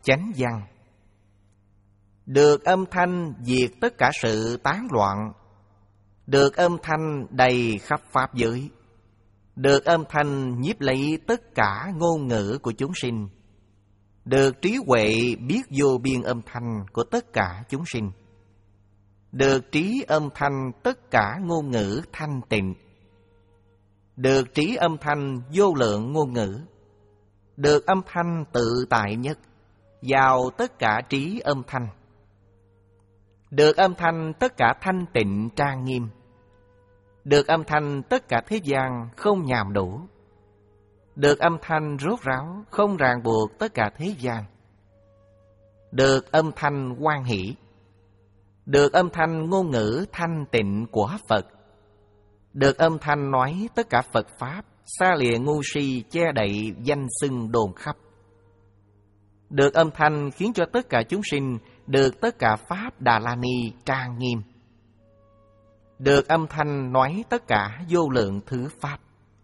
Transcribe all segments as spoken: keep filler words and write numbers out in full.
chánh văn. Được âm thanh diệt tất cả sự tán loạn. Được âm thanh đầy khắp pháp giới. Được âm thanh nhiếp lấy tất cả ngôn ngữ của chúng sinh. Được trí huệ biết vô biên âm thanh của tất cả chúng sinh. Được trí âm thanh tất cả ngôn ngữ thanh tịnh. Được trí âm thanh vô lượng ngôn ngữ. Được âm thanh tự tại nhất vào tất cả trí âm thanh. Được âm thanh tất cả thanh tịnh trang nghiêm. Được âm thanh tất cả thế gian không nhàm đủ. Được âm thanh rốt ráo không ràng buộc tất cả thế gian. Được âm thanh hoan hỷ. Được âm thanh ngôn ngữ thanh tịnh của Phật. Được âm thanh nói tất cả Phật Pháp, xa lìa ngu si che đậy danh xưng đồn khắp. Được âm thanh khiến cho tất cả chúng sinh được tất cả Pháp Đà La Ni trang nghiêm. Được âm thanh nói tất cả vô lượng thứ Pháp.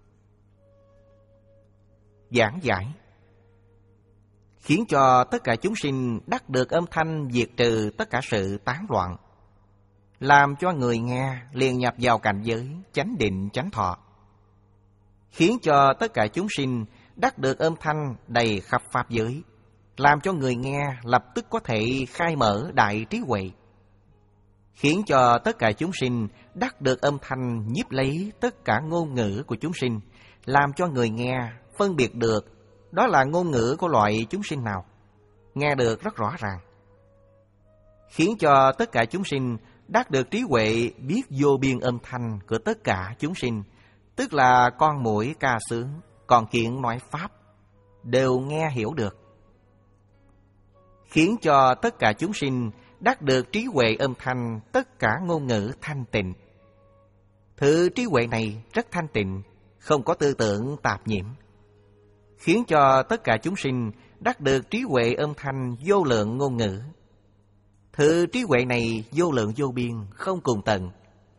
Giảng giải khiến cho tất cả chúng sinh đắc được âm thanh diệt trừ tất cả sự tán loạn, làm cho người nghe liền nhập vào cảnh giới chánh định chánh thọ. Khiến cho tất cả chúng sinh đắc được âm thanh đầy khắp pháp giới, làm cho người nghe lập tức có thể khai mở đại trí huệ. Khiến cho tất cả chúng sinh đắc được âm thanh nhiếp lấy tất cả ngôn ngữ của chúng sinh, làm cho người nghe phân biệt được đó là ngôn ngữ của loại chúng sinh nào, nghe được rất rõ ràng. Khiến cho tất cả chúng sinh đắc được trí huệ biết vô biên âm thanh của tất cả chúng sinh, tức là con muỗi ca sướng, còn kiện nói pháp, đều nghe hiểu được. Khiến cho tất cả chúng sinh đắc được trí huệ âm thanh tất cả ngôn ngữ thanh tịnh. Thứ trí huệ này rất thanh tịnh, không có tư tưởng tạp nhiễm. Khiến cho tất cả chúng sinh đắc được trí huệ âm thanh vô lượng ngôn ngữ. Thứ trí huệ này vô lượng vô biên, không cùng tận.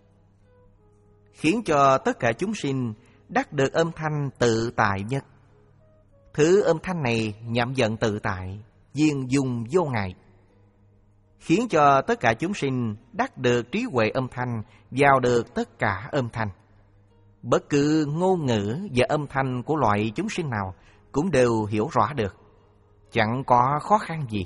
Khiến cho tất cả chúng sinh đắc được âm thanh tự tại nhất. Thứ âm thanh này nhậm vận tự tại, viên dung vô ngại. Khiến cho tất cả chúng sinh đắc được trí huệ âm thanh, vào được tất cả âm thanh. Bất cứ ngôn ngữ và âm thanh của loại chúng sinh nào cũng đều hiểu rõ được, chẳng có khó khăn gì.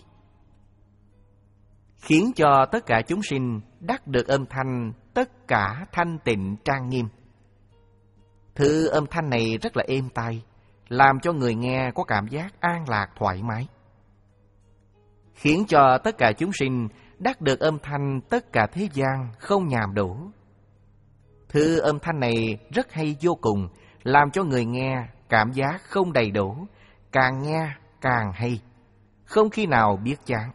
Khiến cho tất cả chúng sinh đắc được âm thanh tất cả thanh tịnh trang nghiêm. Thứ âm thanh này rất là êm tai, làm cho người nghe có cảm giác an lạc thoải mái. Khiến cho tất cả chúng sinh đắc được âm thanh tất cả thế gian không nhàm đủ. Thứ âm thanh này rất hay vô cùng, làm cho người nghe cảm giác không đầy đủ, càng nghe càng hay, không khi nào biết chán.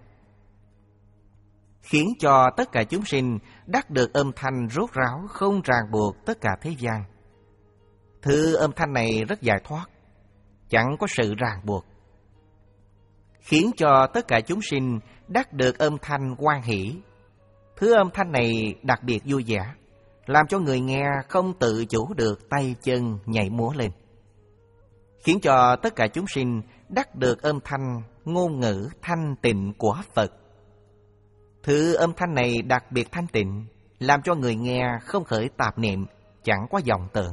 Khiến cho tất cả chúng sinh đắc được âm thanh rốt ráo không ràng buộc tất cả thế gian. Thứ âm thanh này rất giải thoát, chẳng có sự ràng buộc. Khiến cho tất cả chúng sinh đắc được âm thanh hoan hỷ. Thứ âm thanh này đặc biệt vui vẻ, làm cho người nghe không tự chủ được tay chân nhảy múa lên. Khiến cho tất cả chúng sinh đắc được âm thanh ngôn ngữ thanh tịnh của Phật. Thứ âm thanh này đặc biệt thanh tịnh, làm cho người nghe không khởi tạp niệm, chẳng có vọng tưởng.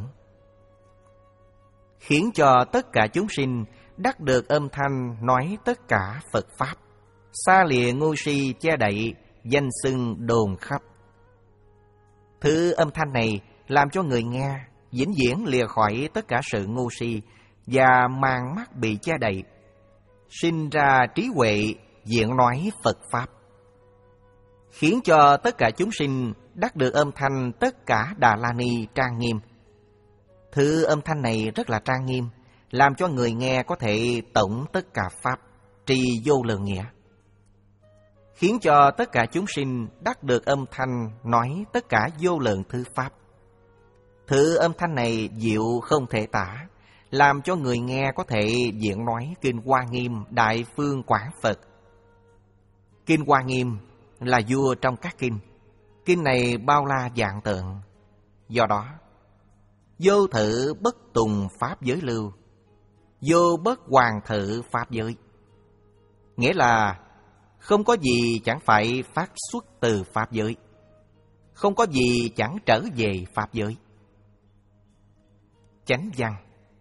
Khiến cho tất cả chúng sinh đắc được âm thanh nói tất cả Phật Pháp, xa lìa ngu si che đậy danh xưng đồn khắp. Thứ âm thanh này làm cho người nghe vĩnh viễn lìa khỏi tất cả sự ngu si và màn mắt bị che đậy, sinh ra trí huệ diện nói Phật Pháp. Khiến cho tất cả chúng sinh đắc được âm thanh tất cả Đà La Ni trang nghiêm. Thứ âm thanh này rất là trang nghiêm, làm cho người nghe có thể tổng tất cả Pháp, trì vô lượng nghĩa. Khiến cho tất cả chúng sinh đắc được âm thanh nói tất cả vô lượng thứ Pháp. Thứ âm thanh này diệu không thể tả, làm cho người nghe có thể diễn nói Kinh Hoa Nghiêm Đại Phương Quảng Phật. Kinh Hoa Nghiêm là vua trong các kinh. Kinh này bao la vạn tượng. Do đó, vô thử bất tùng pháp giới lưu, vô bất hoàn thử pháp giới. nghĩa là không có gì chẳng phải phát xuất từ Pháp giới, không có gì chẳng trở về Pháp giới. Chánh văn.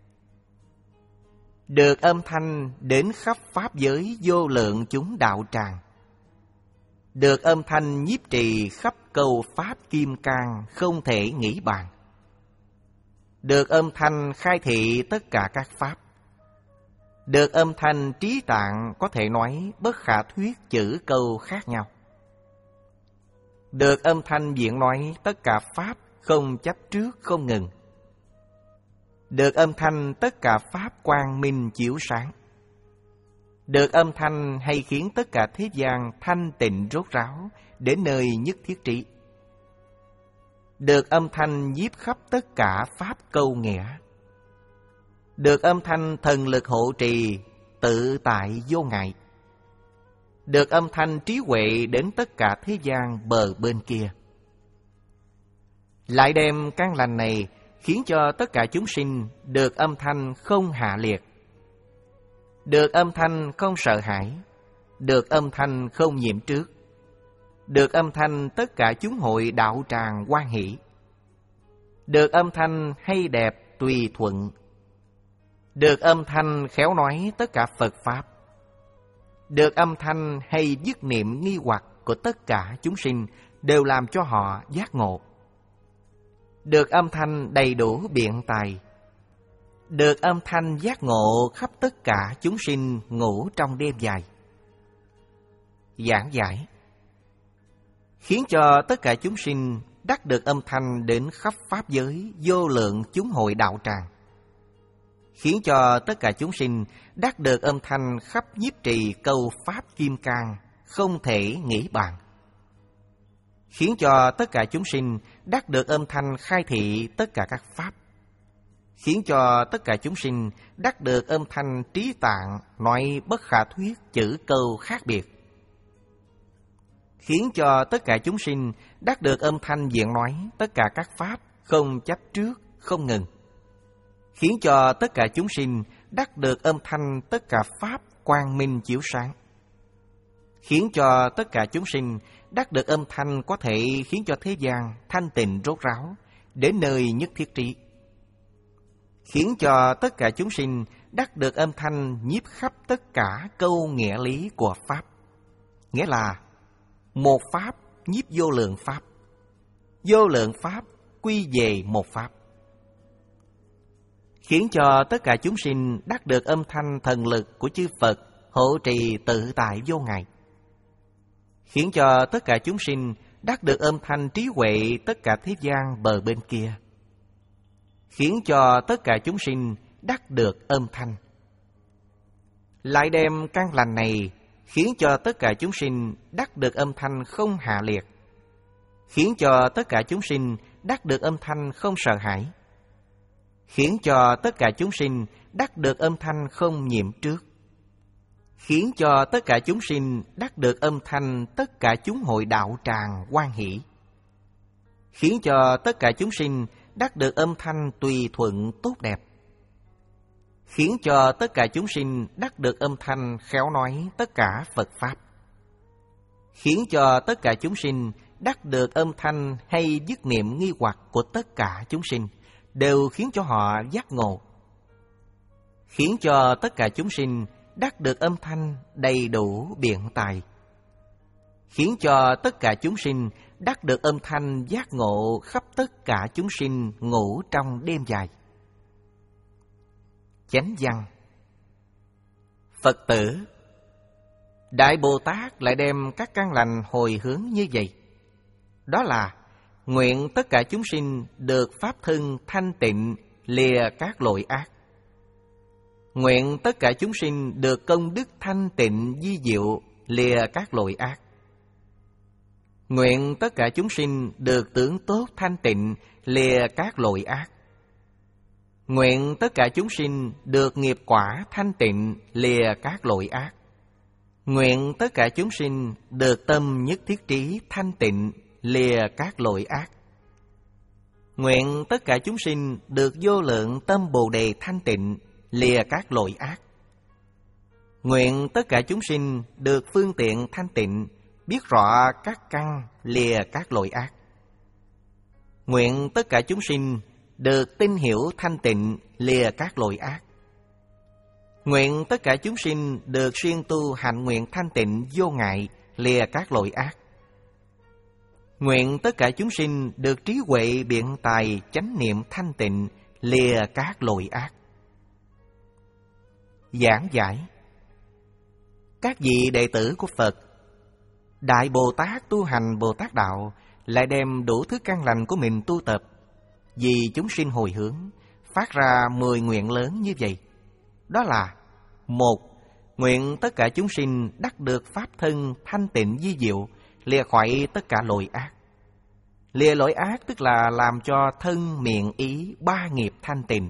Được âm thanh đến khắp Pháp giới vô lượng chúng đạo tràng. Được âm thanh nhiếp trì khắp câu Pháp kim cang không thể nghĩ bàn. Được âm thanh khai thị tất cả các Pháp. Được âm thanh trí tạng có thể nói bất khả thuyết chữ câu khác nhau. Được âm thanh diễn nói tất cả Pháp không chấp trước không ngừng. Được âm thanh tất cả Pháp quang minh chiếu sáng. Được âm thanh hay khiến tất cả thế gian thanh tịnh rốt ráo đến nơi nhất thiết trí. Được âm thanh nhiếp khắp tất cả Pháp câu nghĩa. Được âm thanh thần lực hộ trì tự tại vô ngại. Được âm thanh trí huệ đến tất cả thế gian bờ bên kia. Lại đem căn lành này khiến cho tất cả chúng sinh được âm thanh không hạ liệt, được âm thanh không sợ hãi, được âm thanh không nhiễm trước, được âm thanh tất cả chúng hội đạo tràng hoan hỷ, được âm thanh hay đẹp tùy thuận, được âm thanh khéo nói tất cả Phật Pháp, được âm thanh hay dứt niệm nghi hoặc của tất cả chúng sinh đều làm cho họ giác ngộ. Được âm thanh đầy đủ biện tài. Được âm thanh giác ngộ khắp tất cả chúng sinh ngủ trong đêm dài. Giảng giải. Khiến cho tất cả chúng sinh đắc được âm thanh đến khắp Pháp giới vô lượng chúng hội đạo tràng. Khiến cho tất cả chúng sinh đắc được âm thanh khắp nhiếp trì câu Pháp kim cang không thể nghĩ bàn. Khiến cho tất cả chúng sinh đắc được âm thanh khai thị tất cả các Pháp. Khiến cho tất cả chúng sinh đắc được âm thanh trí tạng nói bất khả thuyết chữ câu khác biệt. Khiến cho tất cả chúng sinh đắc được âm thanh diện nói tất cả các Pháp không chấp trước, không ngừng. Khiến cho tất cả chúng sinh đắc được âm thanh tất cả Pháp quang minh chiếu sáng. Khiến cho tất cả chúng sinh đắc được âm thanh có thể khiến cho thế gian thanh tịnh rốt ráo đến nơi nhất thiết trí. Khiến cho tất cả chúng sinh đắc được âm thanh nhiếp khắp tất cả câu nghĩa lý của Pháp. Nghĩa là một Pháp nhiếp vô lượng Pháp, vô lượng Pháp quy về một Pháp. Khiến cho tất cả chúng sinh đắc được âm thanh thần lực của chư Phật hộ trì tự tại vô ngại. Khiến cho tất cả chúng sinh đắc được âm thanh trí huệ tất cả thế gian bờ bên kia. Khiến cho tất cả chúng sinh đắc được âm thanh. Lại đem căn lành này khiến cho tất cả chúng sinh đắc được âm thanh không hạ liệt. Khiến cho tất cả chúng sinh đắc được âm thanh không sợ hãi. Khiến cho tất cả chúng sinh đắc được âm thanh không nhiễm trước. Khiến cho tất cả chúng sinh đắc được âm thanh tất cả chúng hội đạo tràng hoan hỷ. Khiến cho tất cả chúng sinh đắc được âm thanh tùy thuận tốt đẹp. Khiến cho tất cả chúng sinh đắc được âm thanh khéo nói tất cả Phật Pháp. Khiến cho tất cả chúng sinh đắc được âm thanh hay dứt niệm nghi hoặc của tất cả chúng sinh, đều khiến cho họ giác ngộ. Khiến cho tất cả chúng sinh đắc được âm thanh đầy đủ biện tài. Khiến cho tất cả chúng sinh đắc được âm thanh giác ngộ khắp tất cả chúng sinh ngủ trong đêm dài. Chánh văn. Phật tử, Đại Bồ Tát lại đem các căn lành hồi hướng như vậy. Đó là nguyện tất cả chúng sinh được pháp thân thanh tịnh lìa các lỗi ác. Nguyện tất cả chúng sinh được công đức thanh tịnh di diệu lìa các lỗi ác. Nguyện tất cả chúng sinh được tưởng tốt thanh tịnh lìa các lỗi ác. Nguyện tất cả chúng sinh được nghiệp quả thanh tịnh lìa các lỗi ác. Nguyện tất cả chúng sinh được tâm nhất thiết trí thanh tịnh lìa các lỗi ác. Nguyện tất cả chúng sinh được vô lượng tâm Bồ Đề thanh tịnh lìa các lỗi ác. Nguyện tất cả chúng sinh được phương tiện thanh tịnh, biết rõ các căn, lìa các lỗi ác. Nguyện tất cả chúng sinh được tin hiểu thanh tịnh, lìa các lỗi ác. Nguyện tất cả chúng sinh được siêng tu hạnh nguyện thanh tịnh vô ngại, lìa các lỗi ác. Nguyện tất cả chúng sinh được trí huệ biện tài chánh niệm thanh tịnh, lìa các lỗi ác. Giảng giải. Các vị đệ tử của Phật, Đại Bồ Tát tu hành Bồ Tát Đạo lại đem đủ thứ căn lành của mình tu tập, vì chúng sinh hồi hướng, phát ra mười nguyện lớn như vậy. Đó là: một. Nguyện tất cả chúng sinh đắc được pháp thân thanh tịnh vi diệu, lìa khỏi tất cả lỗi ác. Lìa lỗi ác tức là làm cho thân, miệng, ý, ba nghiệp thanh tịnh.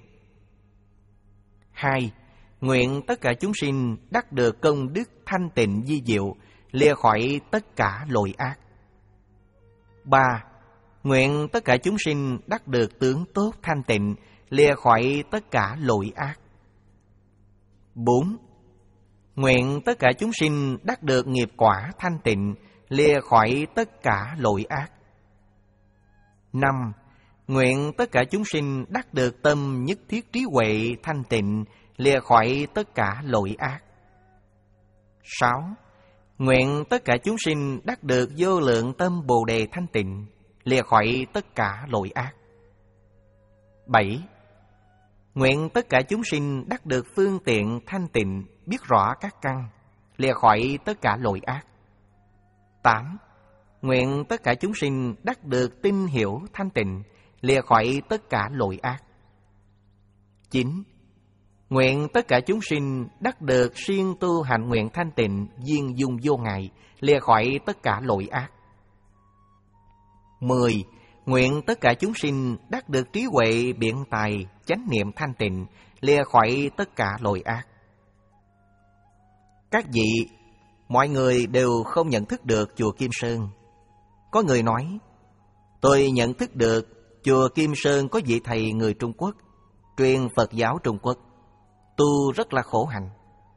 Hai. Nguyện tất cả chúng sinh đắc được công đức thanh tịnh vi diệu, lìa khỏi tất cả lỗi ác. Ba. Nguyện tất cả chúng sinh đắc được tướng tốt thanh tịnh, lìa khỏi tất cả lỗi ác. Bốn. Nguyện tất cả chúng sinh đắc được nghiệp quả thanh tịnh, lìa khỏi tất cả lỗi ác. Năm. Nguyện tất cả chúng sinh đắc được tâm nhất thiết trí huệ thanh tịnh, lìa khỏi tất cả lỗi ác. Sáu. Nguyện tất cả chúng sinh đắc được vô lượng tâm Bồ Đề thanh tịnh, lìa khỏi tất cả lỗi ác. Bảy. Nguyện tất cả chúng sinh đắc được phương tiện thanh tịnh, biết rõ các căn, lìa khỏi tất cả lỗi ác. Tám. Nguyện tất cả chúng sinh đắc được tin hiểu thanh tịnh, lìa khỏi tất cả lỗi ác. Chín. Nguyện tất cả chúng sinh đắc được siêng tu hạnh nguyện thanh tịnh, viên dung vô ngại, lìa khỏi tất cả lỗi ác. Mười. Nguyện tất cả chúng sinh đắc được trí huệ biện tài, chánh niệm thanh tịnh, lìa khỏi tất cả lỗi ác. Các vị, mọi người đều không nhận thức được chùa Kim Sơn. Có người nói: tôi nhận thức được chùa Kim Sơn có vị thầy người Trung Quốc, truyền Phật giáo Trung Quốc, tu rất là khổ hạnh.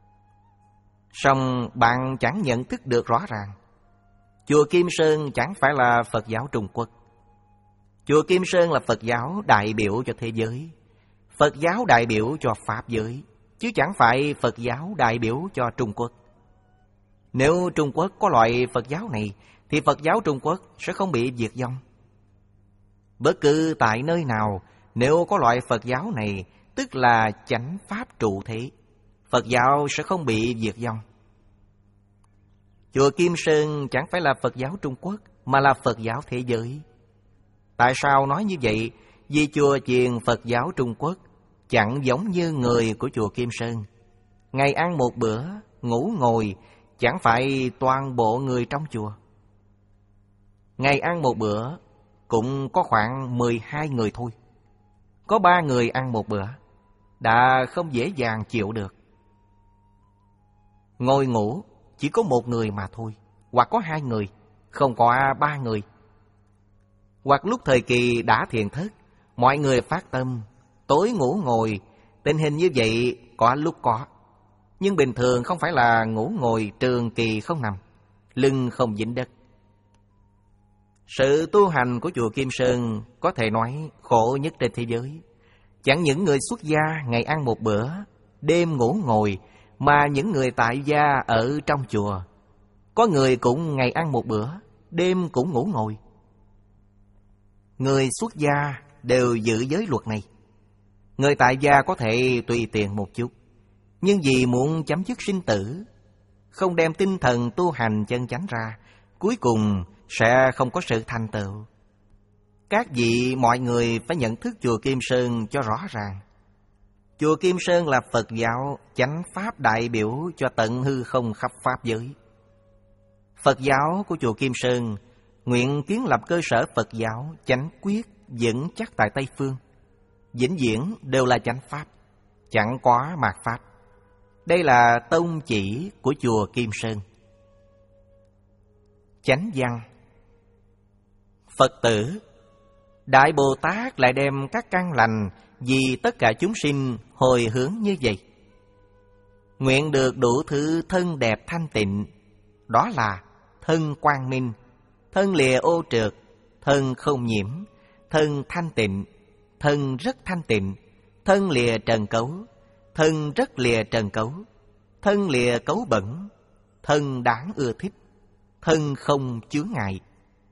Song bạn chẳng nhận thức được rõ ràng, chùa Kim Sơn chẳng phải là Phật giáo Trung Quốc. Chùa Kim Sơn là Phật giáo đại biểu cho thế giới, Phật giáo đại biểu cho Pháp giới, chứ chẳng phải Phật giáo đại biểu cho Trung Quốc. Nếu Trung Quốc có loại Phật giáo này, thì Phật giáo Trung Quốc sẽ không bị diệt vong. Bất cứ tại nơi nào, nếu có loại Phật giáo này, tức là chánh Pháp trụ thế, Phật giáo sẽ không bị diệt vong. Chùa Kim Sơn chẳng phải là Phật giáo Trung Quốc, mà là Phật giáo thế giới. Tại sao nói như vậy? Vì chùa chiền Phật giáo Trung Quốc chẳng giống như người của chùa Kim Sơn. Ngày ăn một bữa, ngủ ngồi, chẳng phải toàn bộ người trong chùa. Ngày ăn một bữa cũng có khoảng mười hai người thôi. Có ba người ăn một bữa đã không dễ dàng chịu được. Ngồi ngủ chỉ có một người mà thôi, hoặc có hai người, không có ba người. Hoặc lúc thời kỳ đã thiền thất, mọi người phát tâm, tối ngủ ngồi, tình hình như vậy có lúc có. Nhưng bình thường không phải là ngủ ngồi trường kỳ không nằm, lưng không dính đất. Sự tu hành của chùa Kim Sơn có thể nói khổ nhất trên thế giới. Chẳng những người xuất gia ngày ăn một bữa, đêm ngủ ngồi, mà những người tại gia ở trong chùa, có người cũng ngày ăn một bữa, đêm cũng ngủ ngồi. Người xuất gia đều giữ giới luật này. Người tại gia có thể tùy tiện một chút, nhưng vì muốn chấm dứt sinh tử, không đem tinh thần tu hành chân chánh ra, cuối cùng sẽ không có sự thành tựu. Các vị mọi người phải nhận thức chùa Kim Sơn cho rõ ràng. Chùa Kim Sơn là Phật giáo chánh Pháp đại biểu cho tận hư không khắp Pháp giới. Phật giáo của chùa Kim Sơn nguyện kiến lập cơ sở Phật giáo chánh quyết vững chắc tại Tây Phương. Vĩnh viễn đều là chánh Pháp, chẳng có mạt Pháp. Đây là tông chỉ của chùa Kim Sơn. Chánh văn. Phật tử, Đại Bồ Tát lại đem các căn lành vì tất cả chúng sinh hồi hướng như vậy. Nguyện được đủ thứ thân đẹp thanh tịnh, đó là thân quang minh, thân lìa ô trượt, thân không nhiễm, thân thanh tịnh, thân rất thanh tịnh, thân lìa trần cấu, thân rất lìa trần cấu, thân lìa cấu bẩn, thân đáng ưa thích, thân không chướng ngại.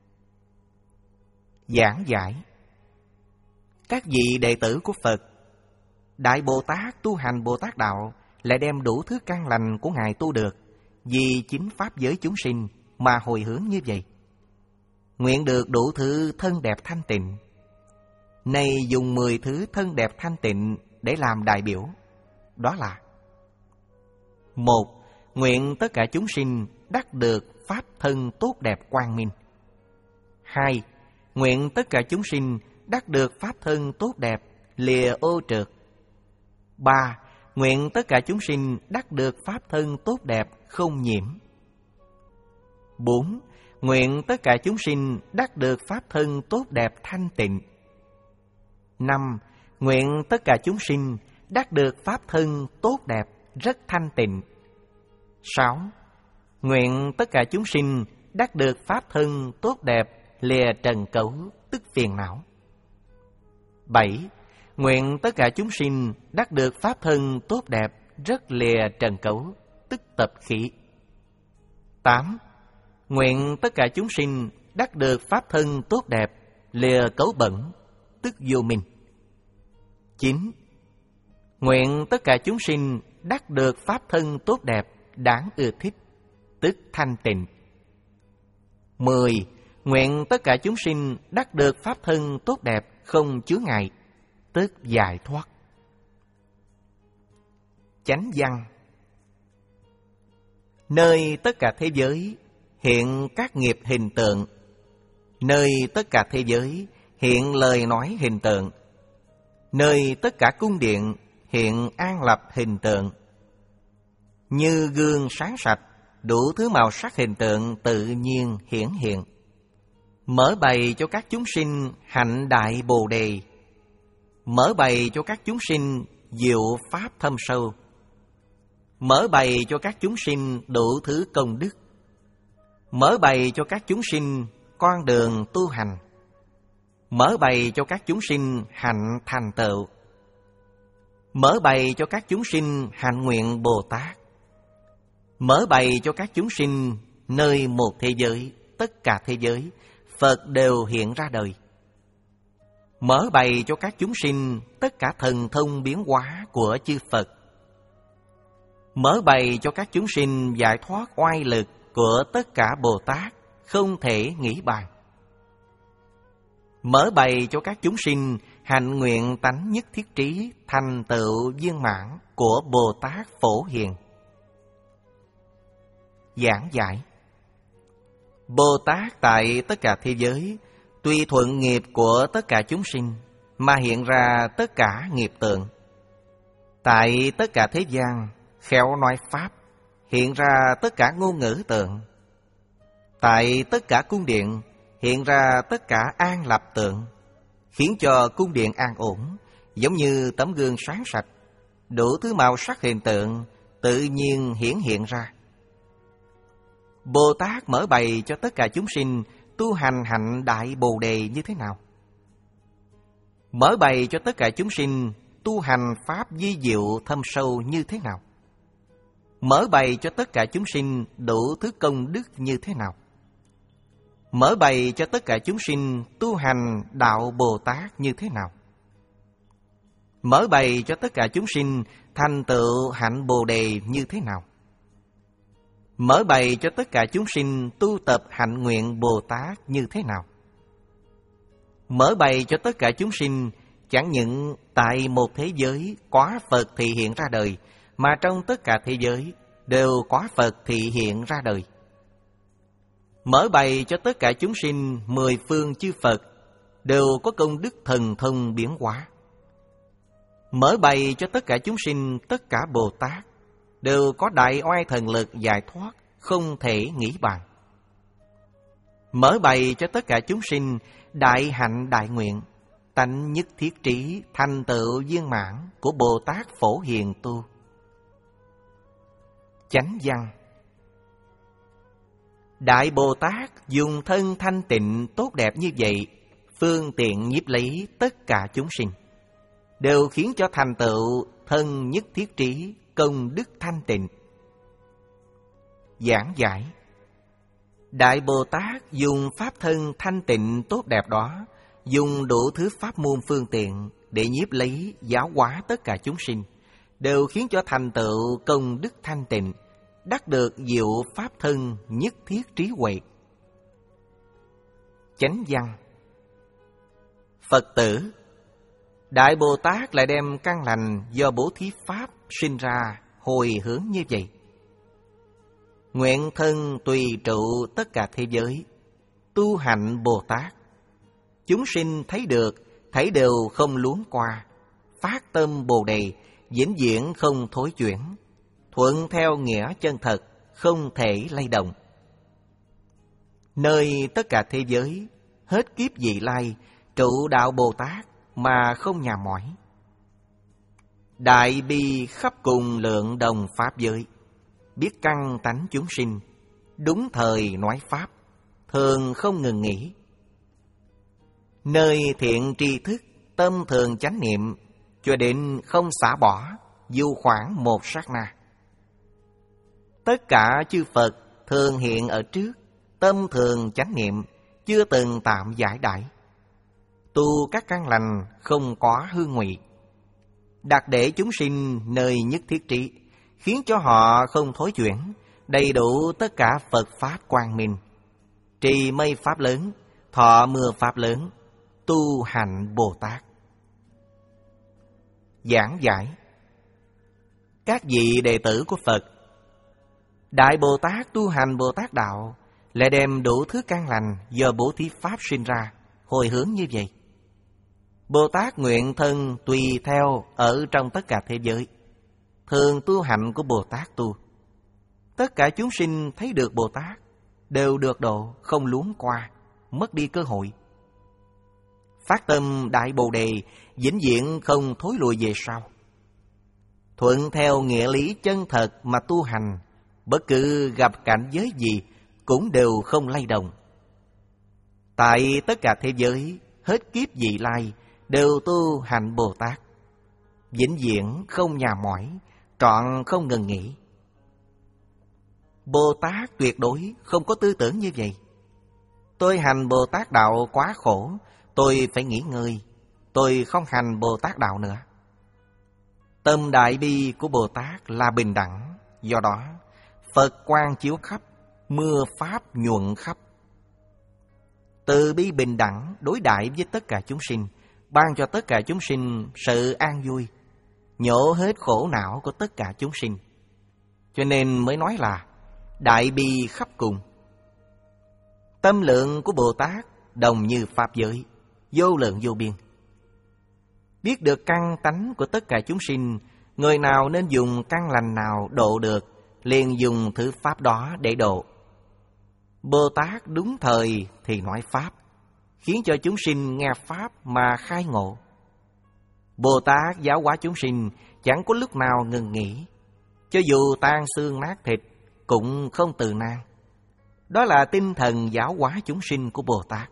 Giảng giải. Các vị đệ tử của Phật, Đại Bồ Tát tu hành Bồ Tát Đạo lại đem đủ thứ căn lành của Ngài tu được vì chính Pháp giới chúng sinh mà hồi hướng như vậy. Nguyện được đủ thứ thân đẹp thanh tịnh. Này dùng mười thứ thân đẹp thanh tịnh để làm đại biểu. Đó là: một. Nguyện tất cả chúng sinh đắc được Pháp thân tốt đẹp quang minh. Hai. Nguyện tất cả chúng sinh đắc được Pháp thân tốt đẹp lìa ô trượt. Ba. Nguyện tất cả chúng sinh đắc được Pháp thân tốt đẹp không nhiễm. Bốn. Nguyện tất cả chúng sinh đắc được Pháp thân tốt đẹp thanh tịnh. Năm. Nguyện tất cả chúng sinh đắc được Pháp thân tốt đẹp rất thanh tịnh. Sáu. Nguyện tất cả chúng sinh đắc được Pháp thân tốt đẹp lìa trần cấu tức phiền não. Bảy. Nguyện tất cả chúng sinh đắc được Pháp thân tốt đẹp rất lìa trần cấu tức tập khí. Tám. Nguyện tất cả chúng sinh đắc được Pháp thân tốt đẹp lìa cấu bẩn tức vô minh. Chín. Nguyện tất cả chúng sinh đắc được Pháp thân tốt đẹp đáng ưa thích tức thanh tịnh. Mười. Nguyện tất cả chúng sinh đắc được Pháp thân tốt đẹp không chướng ngại tức giải thoát. Chánh văn. Nơi tất cả thế giới hiện các nghiệp hình tượng, nơi tất cả thế giới hiện lời nói hình tượng, nơi tất cả cung điện hiện an lập hình tượng. Như gương sáng sạch, đủ thứ màu sắc hình tượng tự nhiên hiển hiện, mở bày cho các chúng sinh hạnh đại bồ đề, mở bày cho các chúng sinh diệu pháp thâm sâu, mở bày cho các chúng sinh đủ thứ công đức, mở bày cho các chúng sinh con đường tu hành, mở bày cho các chúng sinh hạnh thành tựu, mở bày cho các chúng sinh hạnh nguyện Bồ Tát, mở bày cho các chúng sinh nơi một thế giới, tất cả thế giới Phật đều hiện ra đời, mở bày cho các chúng sinh tất cả thần thông biến hóa của chư Phật, mở bày cho các chúng sinh giải thoát oai lực của tất cả Bồ Tát không thể nghĩ bàn, mở bày cho các chúng sinh hạnh nguyện tánh nhất thiết trí thành tựu viên mãn của Bồ Tát Phổ Hiền. Giảng giải. Bồ Tát tại tất cả thế giới tùy thuận nghiệp của tất cả chúng sinh mà hiện ra tất cả nghiệp tượng. Tại tất cả thế gian khéo nói pháp hiện ra tất cả ngôn ngữ tượng. Tại tất cả cung điện hiện ra tất cả an lập tượng, khiến cho cung điện an ổn, giống như tấm gương sáng sạch, đủ thứ màu sắc hình tượng tự nhiên hiển hiện ra. Bồ Tát mở bày cho tất cả chúng sinh tu hành hạnh đại bồ đề như thế nào? Mở bày cho tất cả chúng sinh tu hành pháp vi diệu thâm sâu như thế nào? Mở bày cho tất cả chúng sinh đủ thứ công đức như thế nào? Mở bày cho tất cả chúng sinh tu hành đạo Bồ Tát như thế nào? Mở bày cho tất cả chúng sinh thành tựu hạnh Bồ đề như thế nào? Mở bày cho tất cả chúng sinh tu tập hạnh nguyện Bồ Tát như thế nào? Mở bày cho tất cả chúng sinh chẳng những tại một thế giới có Phật thị hiện ra đời, mà trong tất cả thế giới đều có Phật thị hiện ra đời. Mở bày cho tất cả chúng sinh mười phương chư Phật đều có công đức thần thông biến hóa. Mở bày cho tất cả chúng sinh tất cả Bồ Tát đều có đại oai thần lực giải thoát không thể nghĩ bàn. Mở bày cho tất cả chúng sinh đại hạnh đại nguyện, tánh nhất thiết trí thành tựu viên mãn của Bồ Tát Phổ Hiền tu. Chánh văn. Đại Bồ Tát dùng thân thanh tịnh tốt đẹp như vậy, phương tiện nhiếp lấy tất cả chúng sinh, đều khiến cho thành tựu thân nhất thiết trí, công đức thanh tịnh. Giảng giải. Đại Bồ Tát dùng pháp thân thanh tịnh tốt đẹp đó, dùng đủ thứ pháp môn phương tiện để nhiếp lấy, giáo hóa tất cả chúng sinh, đều khiến cho thành tựu công đức thanh tịnh, đắc được diệu pháp thân nhất thiết trí huệ. Chánh văn. Phật tử. Đại Bồ Tát lại đem căn lành do bố thí pháp sinh ra hồi hướng như vậy. Nguyện thân tùy trụ tất cả thế giới, tu hạnh Bồ Tát. Chúng sinh thấy được, thấy đều không luống qua, phát tâm Bồ Đề, vĩnh viễn không thối chuyển, thuận theo nghĩa chân thật, không thể lay động. Nơi tất cả thế giới, hết kiếp vị lai, trụ đạo Bồ Tát mà không nhà mỏi. Đại bi khắp cùng lượng đồng pháp giới, biết căn tánh chúng sinh, đúng thời nói pháp, thường không ngừng nghỉ. Nơi thiện tri thức, tâm thường chánh niệm, cho đến không xả bỏ, dù khoảng một sát na. Tất cả chư Phật thường hiện ở trước, tâm thường chánh niệm, chưa từng tạm giải đãi. Tu các căn lành không có hư ngụy, đặt để chúng sinh nơi nhất thiết trí, khiến cho họ không thối chuyển, đầy đủ tất cả Phật Pháp quang minh, trì mây Pháp lớn, thọ mưa Pháp lớn, tu hành Bồ Tát. Giảng giải. Các vị đệ tử của Phật, Đại Bồ Tát tu hành Bồ Tát đạo, lại đem đủ thứ căn lành do bố thí pháp sinh ra, hồi hướng như vậy. Bồ Tát nguyện thân tùy theo ở trong tất cả thế giới, thường tu hạnh của Bồ Tát tu. Tất cả chúng sinh thấy được Bồ Tát, đều được độ, không luống qua, mất đi cơ hội. Phát tâm Đại Bồ Đề, vĩnh viễn không thối lùi về sau. Thuận theo nghĩa lý chân thật mà tu hành, bất cứ gặp cảnh giới gì cũng đều không lay động. Tại tất cả thế giới, hết kiếp vị lai, đều tu hành Bồ Tát, vĩnh viễn không nhà mỏi, trọn không ngừng nghỉ. Bồ Tát tuyệt đối không có tư tưởng như vậy. Tôi hành Bồ Tát đạo quá khổ, tôi phải nghỉ ngơi, tôi không hành Bồ Tát đạo nữa. Tâm đại bi của Bồ Tát là bình đẳng, do đó Phật quang chiếu khắp, mưa pháp nhuận khắp. Từ bi bình đẳng đối đãi với tất cả chúng sinh, ban cho tất cả chúng sinh sự an vui, nhổ hết khổ não của tất cả chúng sinh. Cho nên mới nói là đại bi khắp cùng. Tâm lượng của Bồ Tát đồng như pháp giới, vô lượng vô biên. Biết được căn tánh của tất cả chúng sinh, người nào nên dùng căn lành nào độ được, liền dùng thứ pháp đó để độ. Bồ Tát đúng thời thì nói pháp, khiến cho chúng sinh nghe pháp mà khai ngộ. Bồ Tát giáo hóa chúng sinh chẳng có lúc nào ngừng nghỉ, cho dù tan xương nát thịt cũng không từ nan. Đó là tinh thần giáo hóa chúng sinh của Bồ Tát.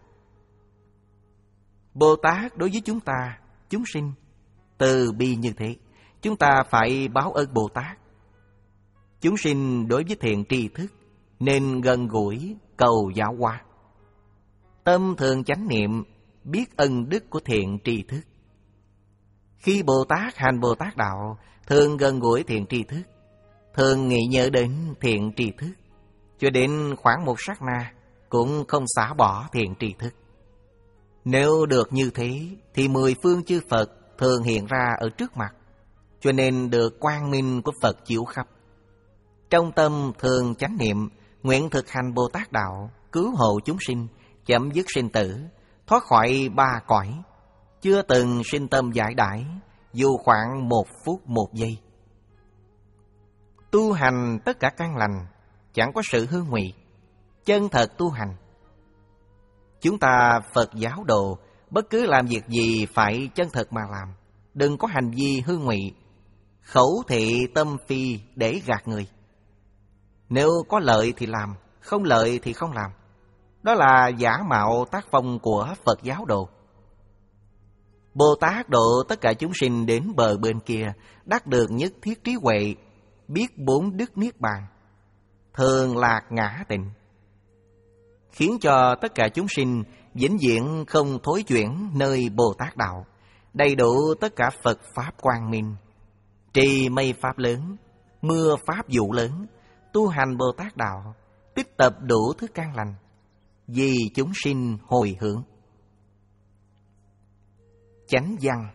Bồ Tát đối với chúng ta, chúng sinh, từ bi như thế, chúng ta phải báo ơn Bồ Tát. Chúng sinh đối với thiện tri thức nên gần gũi cầu giáo hóa. Tâm thường chánh niệm, biết ân đức của thiện tri thức. Khi Bồ Tát hành Bồ Tát đạo, thường gần gũi thiện tri thức, thường nghĩ nhớ đến thiện tri thức, cho đến khoảng một sát na cũng không xả bỏ thiện tri thức. Nếu được như thế thì mười phương chư Phật thường hiện ra ở trước mặt, cho nên được quang minh của Phật chiếu khắp. Trong tâm thường chánh niệm, nguyện thực hành Bồ Tát đạo, cứu hộ chúng sinh, chấm dứt sinh tử, thoát khỏi ba cõi, chưa từng sinh tâm giải đãi, dù khoảng một phút một giây. Tu hành tất cả căn lành, chẳng có sự hư ngụy, chân thật tu hành. Chúng ta Phật giáo đồ, bất cứ làm việc gì phải chân thật mà làm, đừng có hành vi hư ngụy, khẩu thị tâm phi để gạt người. Nếu có lợi thì làm, không lợi thì không làm. Đó là giả mạo tác phong của Phật giáo đồ. Bồ Tát độ tất cả chúng sinh đến bờ bên kia, đắc được nhất thiết trí huệ, biết bốn đức niết bàn, thường lạc ngã tịnh, khiến cho tất cả chúng sinh vĩnh viễn không thối chuyển nơi Bồ Tát đạo, đầy đủ tất cả Phật pháp quang minh, trì mây pháp lớn, mưa pháp vụ lớn, tu hành Bồ Tát đạo, tích tập đủ thứ căn lành, vì chúng sinh hồi hướng. Chánh văn.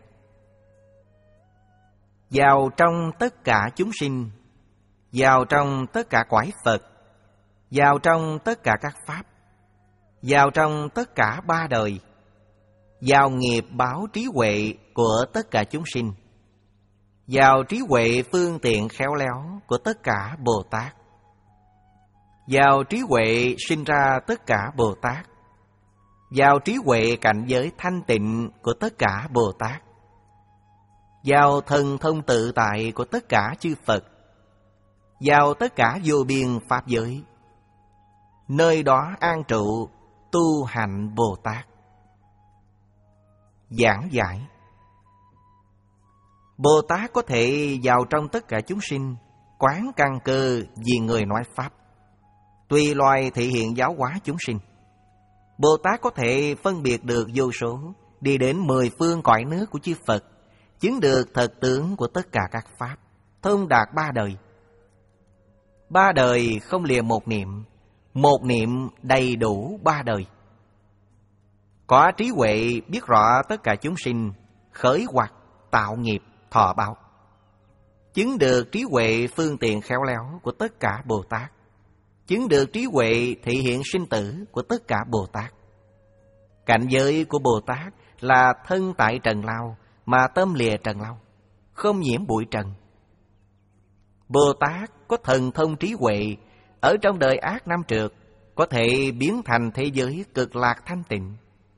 Vào trong tất cả chúng sinh, vào trong tất cả cõi Phật, vào trong tất cả các pháp, vào trong tất cả ba đời, vào nghiệp báo trí huệ của tất cả chúng sinh, vào trí huệ phương tiện khéo léo của tất cả Bồ Tát, vào trí huệ sinh ra tất cả Bồ Tát, vào trí huệ cảnh giới thanh tịnh của tất cả Bồ Tát, vào thần thông tự tại của tất cả chư Phật, vào tất cả vô biên pháp giới, nơi đó an trụ tu hành Bồ Tát. Giảng giải. Bồ Tát có thể vào trong tất cả chúng sinh, quán căn cơ vì người nói pháp, tùy loài thể hiện giáo hóa chúng sinh. Bồ Tát có thể phân biệt được vô số, đi đến mười phương cõi nước của chư Phật, chứng được thật tướng của tất cả các pháp, thông đạt ba đời. Ba đời không lìa một niệm, một niệm đầy đủ ba đời. Có trí huệ biết rõ tất cả chúng sinh, khởi hoặc tạo nghiệp, thọ báo. Chứng được trí huệ phương tiện khéo léo của tất cả Bồ Tát. Chứng được trí huệ thị hiện sinh tử của tất cả Bồ Tát. Cảnh giới của Bồ Tát là thân tại trần lao mà tâm lìa trần lao, không nhiễm bụi trần. Bồ Tát có thần thông trí huệ, ở trong đời ác năm trượt có thể biến thành thế giới cực lạc thanh tịnh.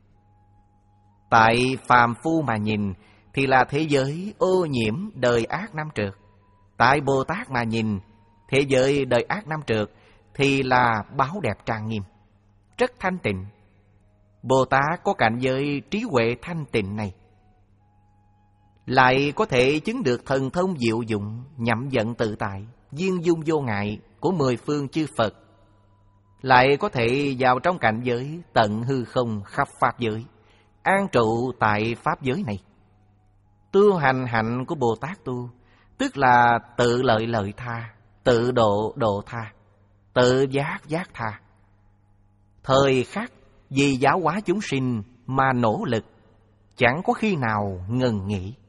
Tại phàm phu mà nhìn thì là thế giới ô nhiễm đời ác năm trượt. Tại Bồ Tát mà nhìn, thế giới đời ác năm trượt thì là báo đẹp trang nghiêm, rất thanh tịnh. Bồ Tát có cảnh giới trí huệ thanh tịnh này, lại có thể chứng được thần thông diệu dụng, nhậm vận tự tại, viên dung vô ngại của mười phương chư Phật, lại có thể vào trong cảnh giới tận hư không khắp pháp giới, an trụ tại pháp giới này. Tu hành hạnh của Bồ Tát tu, tức là tự lợi lợi tha, tự độ độ tha, tự giác giác tha. Thời khắc vì giáo hóa chúng sinh mà nỗ lực, chẳng có khi nào ngừng nghỉ.